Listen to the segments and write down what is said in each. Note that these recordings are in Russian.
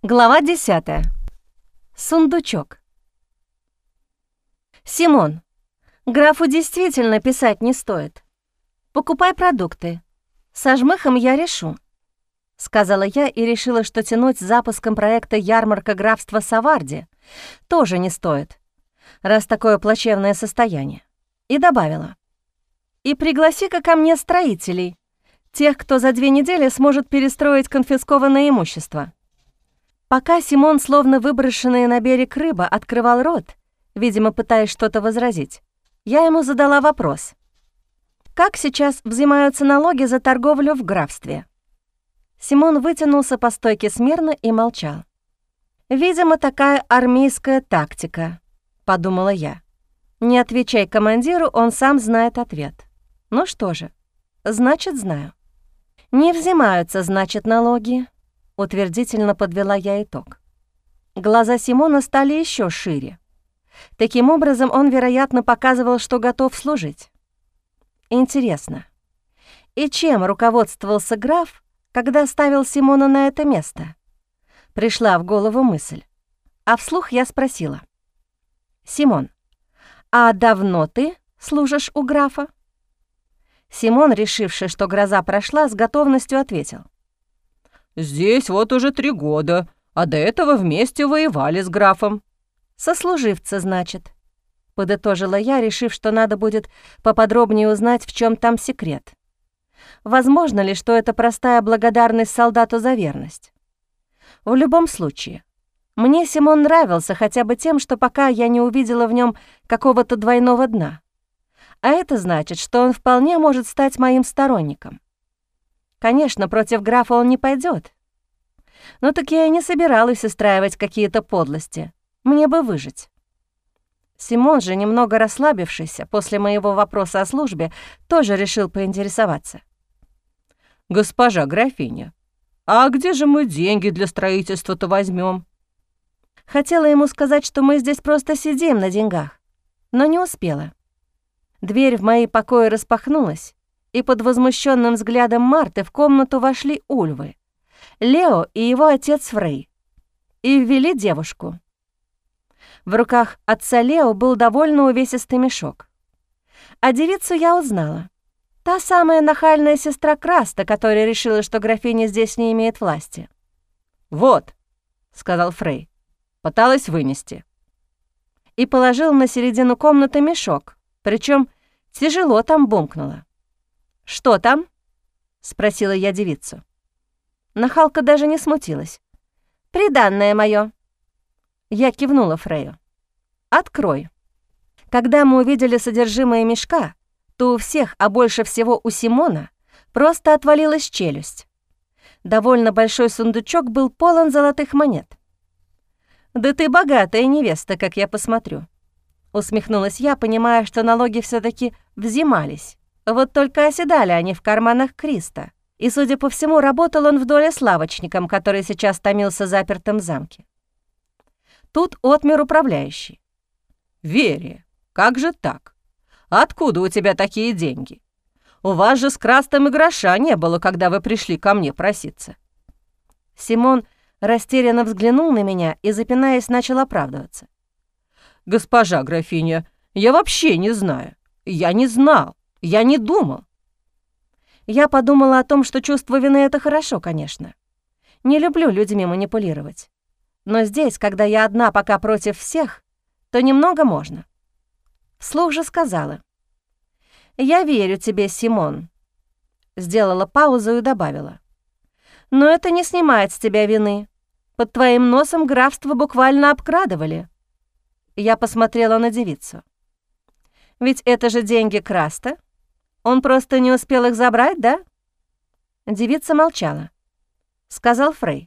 Глава 10. Сундучок. «Симон, графу действительно писать не стоит. Покупай продукты. Со жмыхом я решу», — сказала я и решила, что тянуть с запуском проекта «Ярмарка графства Саварди» тоже не стоит, раз такое плачевное состояние. И добавила: «И пригласи-ка ко мне строителей, тех, кто за 2 недели сможет перестроить конфискованное имущество». Пока Симон, словно выброшенная на берег рыба, открывал рот, видимо, пытаясь что-то возразить, я ему задала вопрос: «Как сейчас взимаются налоги за торговлю в графстве?» Симон вытянулся по стойке смирно и молчал. «Видимо, такая армейская тактика», — подумала я. «Не отвечай командиру, он сам знает ответ». Ну что же, значит, знаю. «Не взимаются, значит, налоги», — утвердительно подвела я итог. Глаза Симона стали еще шире. Таким образом, он, вероятно, показывал, что готов служить. Интересно, и чем руководствовался граф, когда ставил Симона на это место? Пришла в голову мысль, а вслух я спросила: «Симон, а давно ты служишь у графа?» Симон, решивший, что гроза прошла, с готовностью ответил: «Здесь вот уже 3 года, а до этого вместе воевали с графом». «Сослуживцы, значит», — подытожила я, решив, что надо будет поподробнее узнать, в чем там секрет. Возможно ли, что это простая благодарность солдату за верность? В любом случае, мне Симон нравился хотя бы тем, что пока я не увидела в нем какого-то двойного дна. А это значит, что он вполне может стать моим сторонником. Конечно, против графа он не пойдет. Но так я и не собиралась устраивать какие-то подлости. Мне бы выжить. Симон же, немного расслабившийся после моего вопроса о службе, тоже решил поинтересоваться. «Госпожа графиня, а где же мы деньги для строительства-то возьмем?» Хотела ему сказать, что мы здесь просто сидим на деньгах, но не успела. Дверь в мои покои распахнулась, и под возмущенным взглядом Марты в комнату вошли Ульвы, Лео и его отец Фрей, и ввели девушку. В руках отца Лео был довольно увесистый мешок. А девицу я узнала. Та самая нахальная сестра Краста, которая решила, что графиня здесь не имеет власти. «Вот», — сказал Фрей, — «пыталась вынести». И положил на середину комнаты мешок, причем тяжело там бумкнуло. «Что там?» — спросила я девицу. Нахалка даже не смутилась. «Приданное моё». Я кивнула Фрею. «Открой». Когда мы увидели содержимое мешка, то у всех, а больше всего у Симона, просто отвалилась челюсть. Довольно большой сундучок был полон золотых монет. «Да ты богатая невеста, как я посмотрю», — усмехнулась я, понимая, что налоги все таки взимались. Вот только оседали они в карманах Криста, и, судя по всему, работал он в доле с лавочником, который сейчас томился запертым в замке. Тут отмер управляющий. «Верия, как же так? Откуда у тебя такие деньги? У вас же с Крастом и гроша не было, когда вы пришли ко мне проситься». Симон растерянно взглянул на меня и, запинаясь, начал оправдываться. «Госпожа графиня, я вообще не знаю. Я не знал. Я не думал». Я подумала о том, что чувство вины — это хорошо, конечно. Не люблю людьми манипулировать. Но здесь, когда я одна пока против всех, то немного можно. Вслух же сказала: «Я верю тебе, Симон». Сделала паузу и добавила: «Но это не снимает с тебя вины. Под твоим носом графство буквально обкрадывали». Я посмотрела на девицу. «Ведь это же деньги Краста. Он просто не успел их забрать, да?» Девица молчала. Сказал Фрей: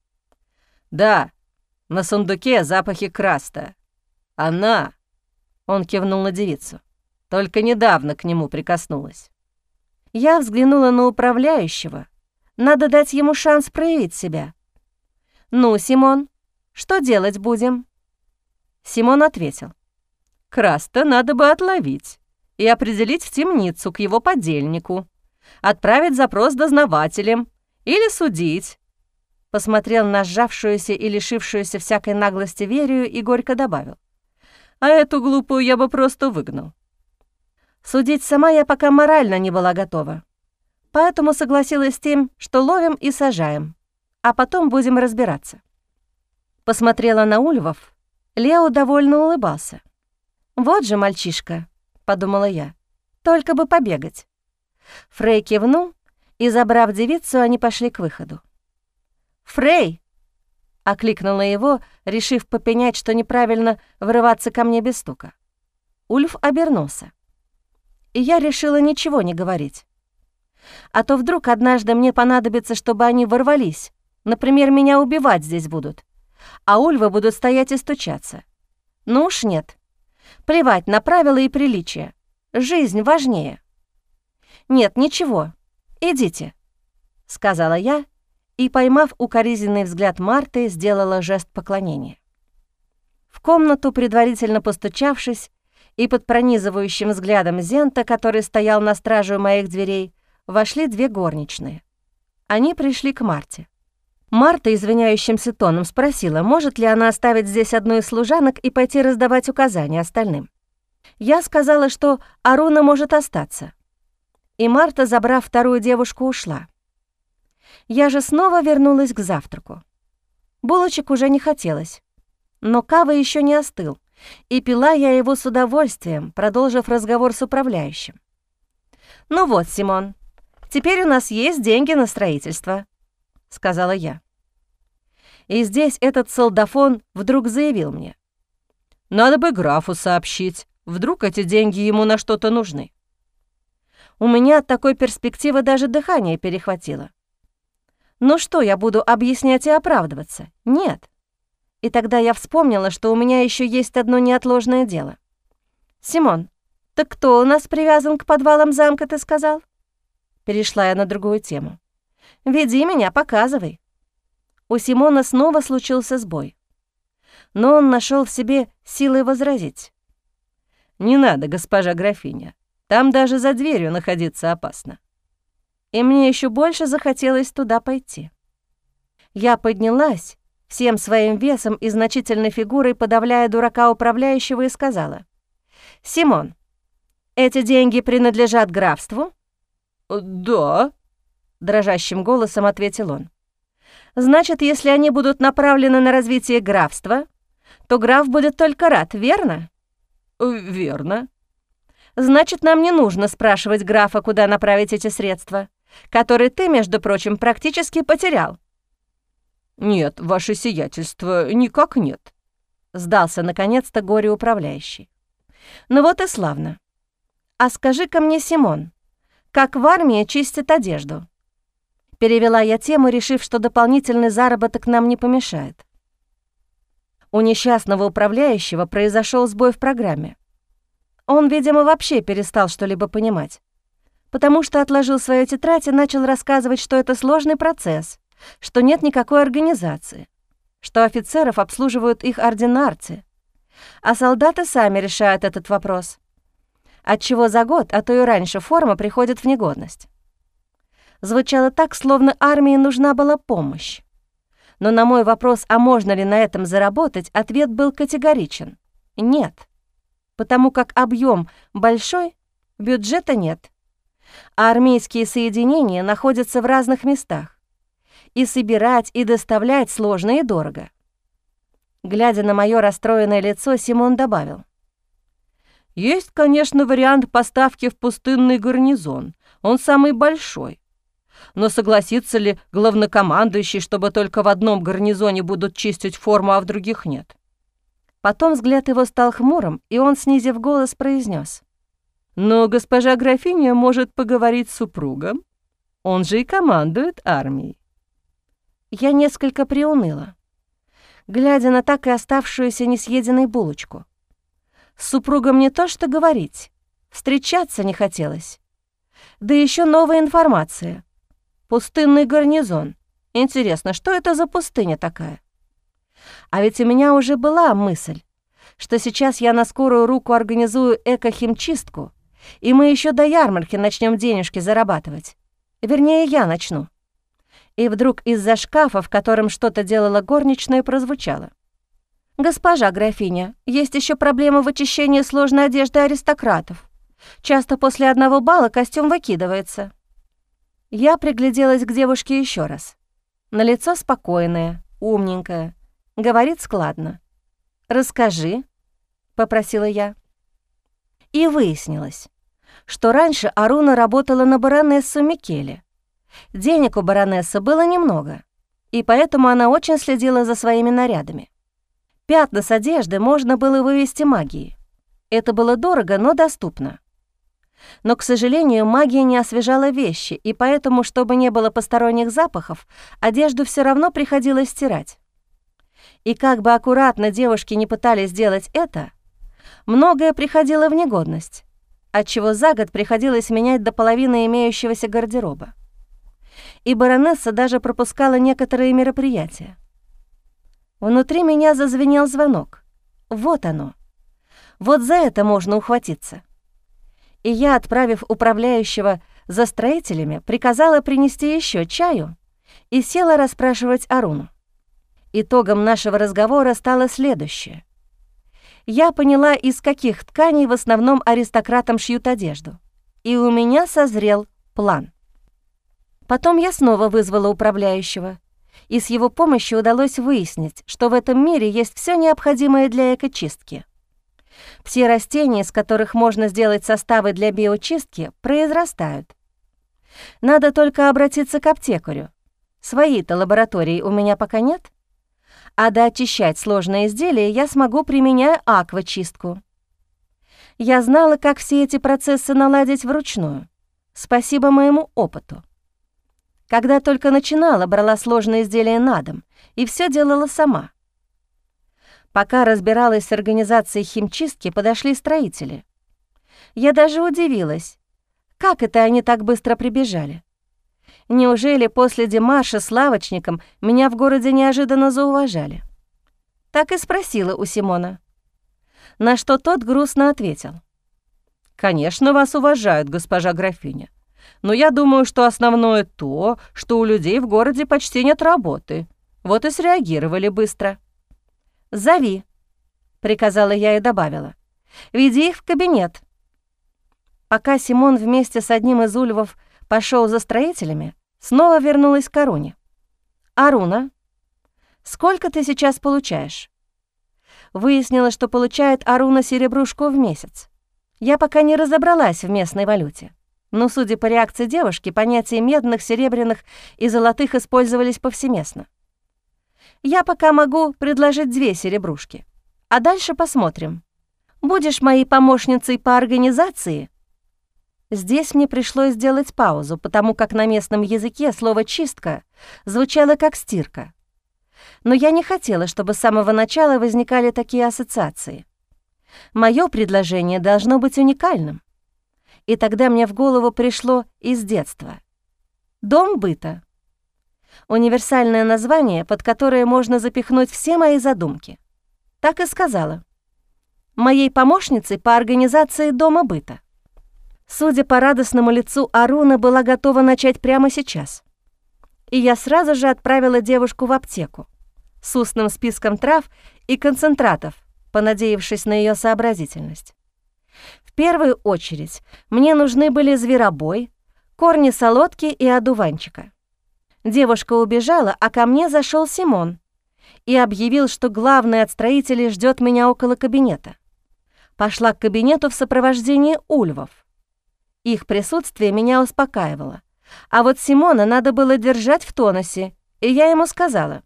«Да, на сундуке запахи Краста. Она...» — он кивнул на девицу. «Только недавно к нему прикоснулась». Я взглянула на управляющего. Надо дать ему шанс проявить себя. «Ну, Симон, что делать будем?» Симон ответил: «Краста надо бы отловить и определить в темницу к его подельнику, отправить запрос дознавателям или судить». посмотрел на сжавшуюся и лишившуюся всякой наглости Верию и горько добавил: «А эту глупую я бы просто выгнал». Судить сама я пока морально не была готова, поэтому согласилась с тем, что ловим и сажаем, а потом будем разбираться. Посмотрела на Ульвов. Лео довольно улыбался. «Вот же мальчишка», — подумала я, — «только бы побегать». Фрей кивнул, и, забрав девицу, они пошли к выходу. «Фрей!» — окликнула его, решив попенять, что неправильно врываться ко мне без стука. Ульф обернулся, и я решила ничего не говорить. А то вдруг однажды мне понадобится, чтобы они ворвались, например, меня убивать здесь будут, а Ульвы будут стоять и стучаться. Ну уж нет. Плевать на правила и приличия. Жизнь важнее. «Нет, ничего. Идите», — сказала я, и, поймав укоризненный взгляд Марты, сделала жест поклонения. В комнату, предварительно постучавшись, и под пронизывающим взглядом Зента, который стоял на страже у моих дверей, вошли две горничные. Они пришли к Марте. Марта извиняющимся тоном спросила, может ли она оставить здесь одну из служанок и пойти раздавать указания остальным. Я сказала, что Аруна может остаться. И Марта, забрав вторую девушку, ушла. Я же снова вернулась к завтраку. Булочек уже не хотелось, но кава еще не остыл, и пила я его с удовольствием, продолжив разговор с управляющим. «Ну вот, Симон, теперь у нас есть деньги на строительство», — сказала я. И здесь этот солдафон вдруг заявил мне: «Надо бы графу сообщить, вдруг эти деньги ему на что-то нужны». У меня от такой перспективы даже дыхание перехватило. Ну что, я буду объяснять и оправдываться? Нет. И тогда я вспомнила, что у меня еще есть одно неотложное дело. «Симон, так кто у нас привязан к подвалам замка, ты сказал?» Перешла я на другую тему. «Веди меня, показывай». У Симона снова случился сбой. Но он нашел в себе силы возразить. «Не надо, госпожа графиня. Там даже за дверью находиться опасно». И мне еще больше захотелось туда пойти. Я поднялась, всем своим весом и значительной фигурой подавляя дурака управляющего, и сказала: «Симон, эти деньги принадлежат графству?» «Да», — дрожащим голосом ответил он. «Значит, если они будут направлены на развитие графства, то граф будет только рад, верно?» «Верно». «Значит, нам не нужно спрашивать графа, куда направить эти средства, которые ты, между прочим, практически потерял». «Нет, ваше сиятельство, никак нет», — сдался наконец-то горе-управляющий. «Ну вот и славно. А скажи-ка мне, Симон, как в армии чистят одежду?» Перевела я тему, решив, что дополнительный заработок нам не помешает. У несчастного управляющего произошел сбой в программе. Он, видимо, вообще перестал что-либо понимать, потому что отложил свою тетрадь и начал рассказывать, что это сложный процесс, что нет никакой организации, что офицеров обслуживают их ординарцы, а солдаты сами решают этот вопрос, отчего за год, а то и раньше, форма приходит в негодность. Звучало так, словно армии нужна была помощь. Но на мой вопрос, а можно ли на этом заработать, ответ был категоричен: нет, потому как объем большой, бюджета нет, а армейские соединения находятся в разных местах, и собирать и доставлять сложно и дорого. Глядя на мое расстроенное лицо, Симон добавил: «Есть, конечно, вариант поставки в пустынный гарнизон, он самый большой. Но согласится ли главнокомандующий, чтобы только в одном гарнизоне будут чистить форму, а в других нет?» Потом взгляд его стал хмурым, и он, снизив голос, произнес: «Но госпожа графиня может поговорить с супругом, он же и командует армией». Я несколько приуныла, глядя на так и оставшуюся несъеденной булочку. С супругом не то что говорить, встречаться не хотелось. Да еще новая информация. Пустынный гарнизон. Интересно, что это за пустыня такая? А ведь у меня уже была мысль, что сейчас я на скорую руку организую эко-химчистку, и мы еще до ярмарки начнем денежки зарабатывать. Вернее, я начну. И вдруг из-за шкафа, в котором что-то делала горничная, прозвучало: «Госпожа графиня, есть еще проблема в очищении сложной одежды аристократов. Часто после одного бала костюм выкидывается». Я пригляделась к девушке еще раз. На лицо спокойное, умненькое, говорит складно. «Расскажи», — попросила я. И выяснилось, что раньше Аруна работала на баронессу Микеле. Денег у баронессы было немного, и поэтому она очень следила за своими нарядами. Пятна с одежды можно было вывести магией. Это было дорого, но доступно. Но, к сожалению, магия не освежала вещи, и поэтому, чтобы не было посторонних запахов, одежду все равно приходилось стирать. И как бы аккуратно девушки не пытались сделать это, многое приходило в негодность, отчего за год приходилось менять до половины имеющегося гардероба. И баронесса даже пропускала некоторые мероприятия. Внутри меня зазвенел звонок. Вот оно. Вот за это можно ухватиться. И я, отправив управляющего за строителями, приказала принести еще чаю и села расспрашивать Аруну. Итогом нашего разговора стало следующее. Я поняла, из каких тканей в основном аристократам шьют одежду, и у меня созрел план. Потом я снова вызвала управляющего, и с его помощью удалось выяснить, что в этом мире есть все необходимое для экочистки. Все растения, из которых можно сделать составы для биочистки, произрастают. Надо только обратиться к аптекарю. Своей-то лаборатории у меня пока нет. А доочищать сложные изделия я смогу, применяя аквачистку. Я знала, как все эти процессы наладить вручную. Спасибо моему опыту. Когда только начинала, брала сложные изделия на дом и все делала сама. Пока разбиралась с организацией химчистки, подошли строители. Я даже удивилась, как это они так быстро прибежали. Неужели после демарша с лавочником меня в городе неожиданно зауважали? Так и спросила у Симона. На что тот грустно ответил: «Конечно, вас уважают, госпожа графиня. Но я думаю, что основное то, что у людей в городе почти нет работы. Вот и среагировали быстро». «Зови», — приказала я и добавила. «Веди их в кабинет». Пока Симон вместе с одним из ульвов пошел за строителями, снова вернулась к Аруне. «Аруна, сколько ты сейчас получаешь?» Выяснилось, что получает Аруна серебрушку в месяц. Я пока не разобралась в местной валюте, но, судя по реакции девушки, понятия медных, серебряных и золотых использовались повсеместно. «Я пока могу предложить 2 серебрушки, а дальше посмотрим. Будешь моей помощницей по организации?» Здесь мне пришлось сделать паузу, потому как на местном языке слово «чистка» звучало как «стирка». Но я не хотела, чтобы с самого начала возникали такие ассоциации. Моё предложение должно быть уникальным. И тогда мне в голову пришло из детства. «Дом быта». Универсальное название, под которое можно запихнуть все мои задумки. Так и сказала. Моей помощницей по организации дома быта. Судя по радостному лицу, Аруна была готова начать прямо сейчас. И я сразу же отправила девушку в аптеку с устным списком трав и концентратов, понадеявшись на ее сообразительность. В первую очередь мне нужны были зверобой, корни солодки и одуванчика. Девушка убежала, а ко мне зашел Симон и объявил, что главный от строителей ждет меня около кабинета. Пошла к кабинету в сопровождении ульвов. Их присутствие меня успокаивало, а вот Симона надо было держать в тонусе, и я ему сказала: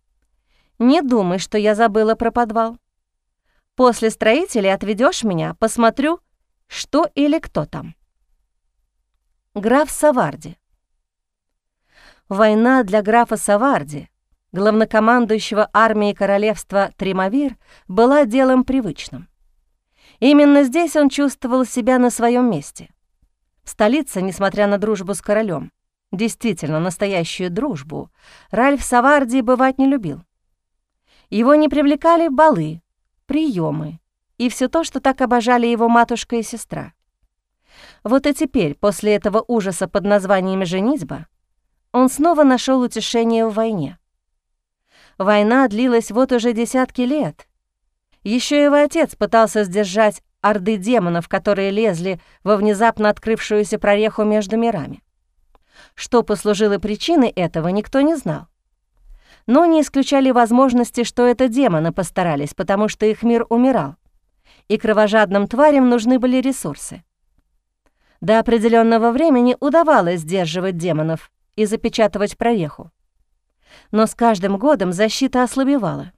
«Не думай, что я забыла про подвал. После строителей отведешь меня, посмотрю, что или кто там». Граф Саварди. Война для графа Саварди, главнокомандующего армией королевства Тримавир, была делом привычным. Именно здесь он чувствовал себя на своем месте. В столице, несмотря на дружбу с королем, действительно настоящую дружбу, Ральф Саварди бывать не любил. Его не привлекали балы, приемы и все то, что так обожали его матушка и сестра. Вот и теперь, после этого ужаса под названием «женитьба», он снова нашел утешение в войне. Война длилась вот уже десятки лет. Еще его отец пытался сдержать орды демонов, которые лезли во внезапно открывшуюся прореху между мирами. Что послужило причиной этого, никто не знал. Но не исключали возможности, что это демоны постарались, потому что их мир умирал, и кровожадным тварям нужны были ресурсы. До определенного времени удавалось сдерживать демонов и запечатывать прореху. Но с каждым годом защита ослабевала.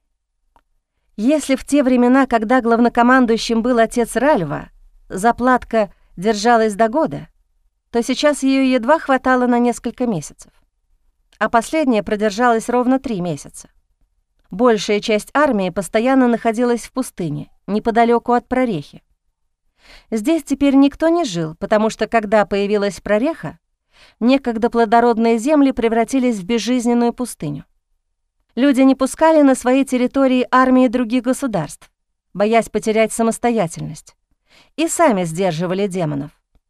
Если в те времена, когда главнокомандующим был отец Ральва, заплатка держалась до года, то сейчас ее едва хватало на несколько месяцев, а последняя продержалась ровно 3 месяца. Большая часть армии постоянно находилась в пустыне, неподалеку от прорехи. Здесь теперь никто не жил, потому что, когда появилась прореха, некогда плодородные земли превратились в безжизненную пустыню. Люди не пускали на свои территории армии других государств, боясь потерять самостоятельность, и сами сдерживали демонов.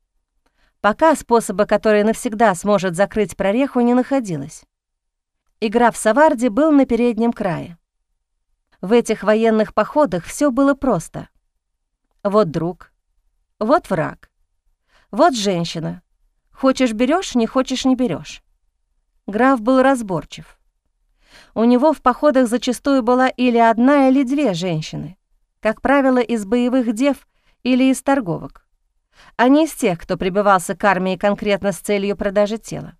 Пока способа, который навсегда сможет закрыть прореху, не находилось. Игра в Саварди был на переднем крае. В этих военных походах все было просто. Вот друг, вот враг, вот женщина. Хочешь — берешь, не хочешь — не берешь. Граф был разборчив. У него в походах зачастую была или одна, или 2 женщины, как правило, из боевых дев или из торговок, а не из тех, кто прибывался к армии конкретно с целью продажи тела.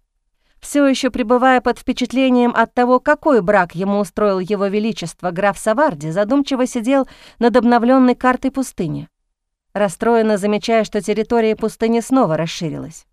Все еще пребывая под впечатлением от того, какой брак ему устроил его величество, граф Саварди задумчиво сидел над обновленной картой пустыни, расстроенно замечая, что территория пустыни снова расширилась.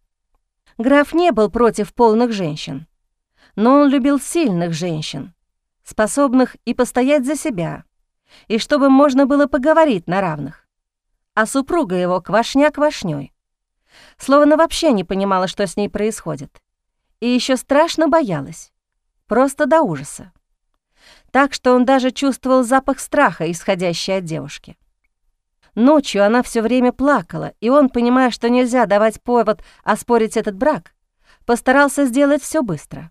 Граф не был против полных женщин, но он любил сильных женщин, способных и постоять за себя, и чтобы можно было поговорить на равных. А супруга его квашня квашнёй. Словно вообще не понимала, что с ней происходит. И еще страшно боялась. Просто до ужаса. Так что он даже чувствовал запах страха, исходящий от девушки. Ночью она все время плакала, и он, понимая, что нельзя давать повод оспорить этот брак, постарался сделать все быстро.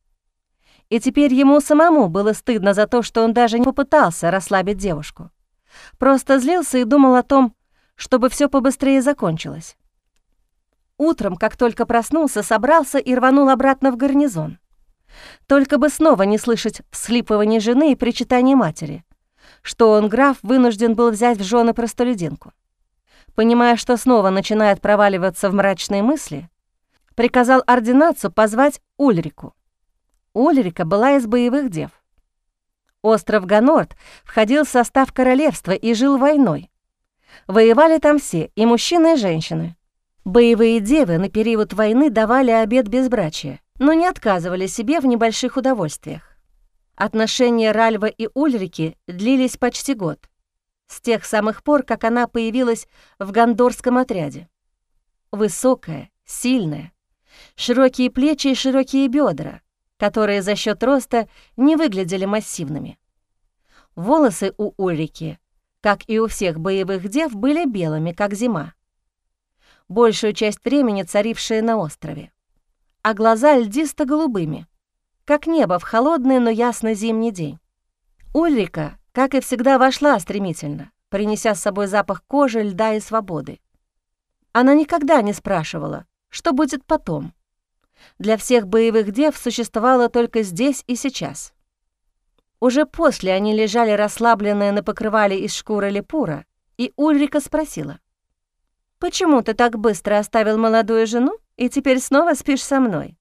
И теперь ему самому было стыдно за то, что он даже не попытался расслабить девушку. Просто злился и думал о том, чтобы все побыстрее закончилось. Утром, как только проснулся, собрался и рванул обратно в гарнизон. Только бы снова не слышать всхлипываний жены и причитаний матери, что он, граф, вынужден был взять в жены простолюдинку. Понимая, что снова начинает проваливаться в мрачные мысли, приказал ординацию позвать Ульрику. Ульрика была из боевых дев. Остров Ганорт входил в состав королевства и жил войной. Воевали там все, и мужчины, и женщины. Боевые девы на период войны давали обет безбрачия, но не отказывали себе в небольших удовольствиях. Отношения Ральва и Ульрики длились почти год, с тех самых пор, как она появилась в гандорском отряде. Высокая, сильная, широкие плечи и широкие бедра, которые за счет роста не выглядели массивными. Волосы у Ульрики, как и у всех боевых дев, были белыми, как зима, большую часть времени царившие на острове, а глаза льдисто-голубыми, как небо в холодный, но ясный зимний день. Ульрика, как и всегда, вошла стремительно, принеся с собой запах кожи, льда и свободы. Она никогда не спрашивала, что будет потом. Для всех боевых дев существовало только здесь и сейчас. Уже после они лежали расслабленные на покрывале из шкуры лепура, и Ульрика спросила: «Почему ты так быстро оставил молодую жену и теперь снова спишь со мной?»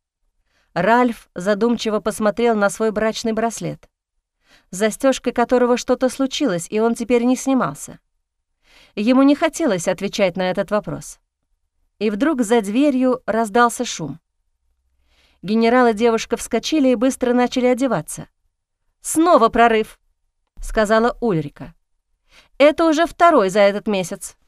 Ральф задумчиво посмотрел на свой брачный браслет, с застежкой которого что-то случилось, и он теперь не снимался. Ему не хотелось отвечать на этот вопрос. И вдруг за дверью раздался шум. Генерал и девушка вскочили и быстро начали одеваться. «Снова прорыв», — сказала Ульрика. «Это уже 2-й за этот месяц».